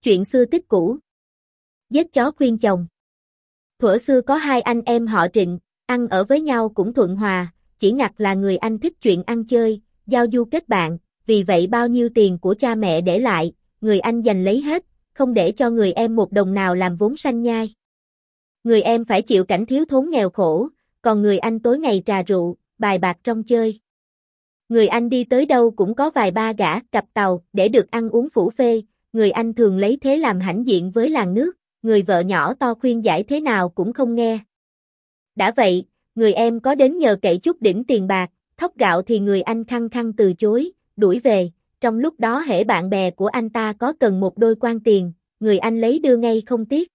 Chuyện xưa tích cũ. Giết chó khuyên chồng. Thuở xưa có hai anh em họ Trịnh, ăn ở với nhau cũng thuận hòa, chỉ ngặt là người anh thích chuyện ăn chơi, giao du kết bạn, vì vậy bao nhiêu tiền của cha mẹ để lại, người anh giành lấy hết, không để cho người em một đồng nào làm vốn sanh nhai. Người em phải chịu cảnh thiếu thốn nghèo khổ, còn người anh tối ngày trà rượu, bài bạc trong chơi. Người anh đi tới đâu cũng có vài ba gã cặp tàu để được ăn uống phủ phê, người anh thường lấy thế làm hãnh diện với làng nước, người vợ nhỏ to khuyên giải thế nào cũng không nghe. Đã vậy, người em có đến nhờ cậy chút đỉnh tiền bạc, thóc gạo thì người anh khăng khăng từ chối, đuổi về, trong lúc đó hễ bạn bè của anh ta có cần một đôi quan tiền, người anh lấy đưa ngay không tiếc.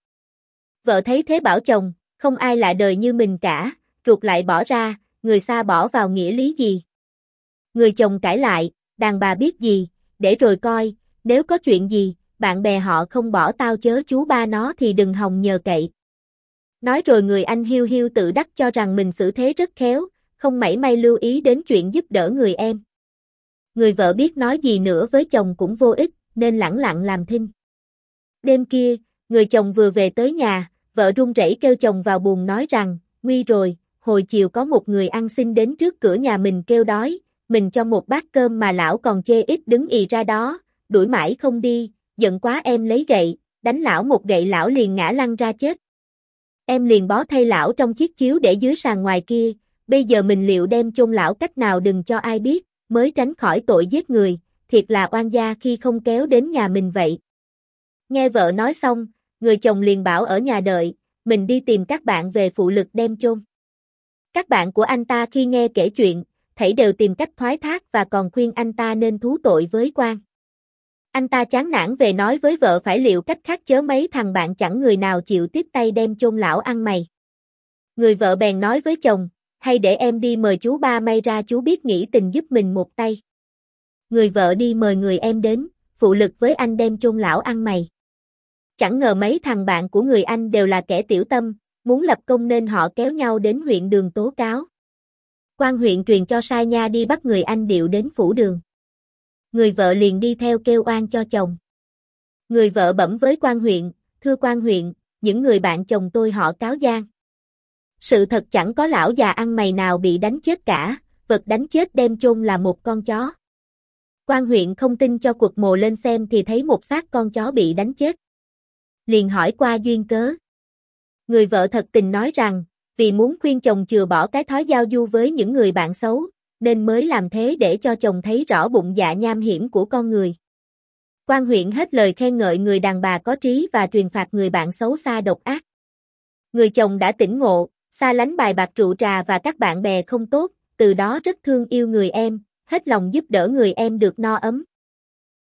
Vợ thấy thế bảo chồng, không ai lạ đời như mình cả, ruột lại bỏ ra, người xa bỏ vào nghĩa lý gì. Người chồng cãi lại, đàn bà biết gì, để rồi coi, nếu có chuyện gì, bạn bè họ không bỏ tao chớ chú ba nó thì đừng hòng nhờ cậy. Nói rồi người anh hiu hiu tự đắc cho rằng mình xử thế rất khéo, không mảy may lưu ý đến chuyện giúp đỡ người em. Người vợ biết nói gì nữa với chồng cũng vô ích, nên lẳng lặng làm thinh. Đêm kia, người chồng vừa về tới nhà, vợ run rẩy kêu chồng vào buồng nói rằng, nguy rồi, hồi chiều có một người ăn xin đến trước cửa nhà mình kêu đói, mình cho một bát cơm mà lão còn chê ít đứng ì ra đó, đuổi mãi không đi, giận quá em lấy gậy, đánh lão một gậy lão liền ngã lăn ra chết. Em liền bó thay lão trong chiếc chiếu để dưới sàn ngoài kia, bây giờ mình liệu đem chôn lão cách nào đừng cho ai biết, mới tránh khỏi tội giết người, thiệt là oan gia khi không kéo đến nhà mình vậy. Nghe vợ nói xong, người chồng liền bảo ở nhà đợi, mình đi tìm các bạn về phụ lực đem chôn. Các bạn của anh ta khi nghe kể chuyện, thảy đều tìm cách thoái thác và còn khuyên anh ta nên thú tội với quan. Anh ta chán nản về nói với vợ phải liệu cách khác chớ mấy thằng bạn chẳng người nào chịu tiếp tay đem chôn lão ăn mày. Người vợ bèn nói với chồng, hay để em đi mời chú ba may ra chú biết nghĩ tình giúp mình một tay. Người vợ đi mời người em đến, phụ lực với anh đem chôn lão ăn mày. Chẳng ngờ mấy thằng bạn của người anh đều là kẻ tiểu tâm, muốn lập công nên họ kéo nhau đến huyện đường tố cáo. Quan huyện truyền cho sai nha đi bắt người anh điệu đến phủ đường. Người vợ liền đi theo kêu oan cho chồng. Người vợ bẩm với quan huyện, thưa quan huyện, những người bạn chồng tôi họ cáo gian. Sự thật chẳng có lão già ăn mày nào bị đánh chết cả, vật đánh chết đem chôn là một con chó. Quan huyện không tin cho quật mồ lên xem thì thấy một xác con chó bị đánh chết. Liền hỏi qua duyên cớ. Người vợ thật tình nói rằng, vì muốn khuyên chồng chừa bỏ cái thói giao du với những người bạn xấu, nên mới làm thế để cho chồng thấy rõ bụng dạ nham hiểm của con người. Quan huyện hết lời khen ngợi người đàn bà có trí và truyền phạt người bạn xấu xa độc ác. Người chồng đã tỉnh ngộ, xa lánh bài bạc rượu trà và các bạn bè không tốt, từ đó rất thương yêu người em, hết lòng giúp đỡ người em được no ấm.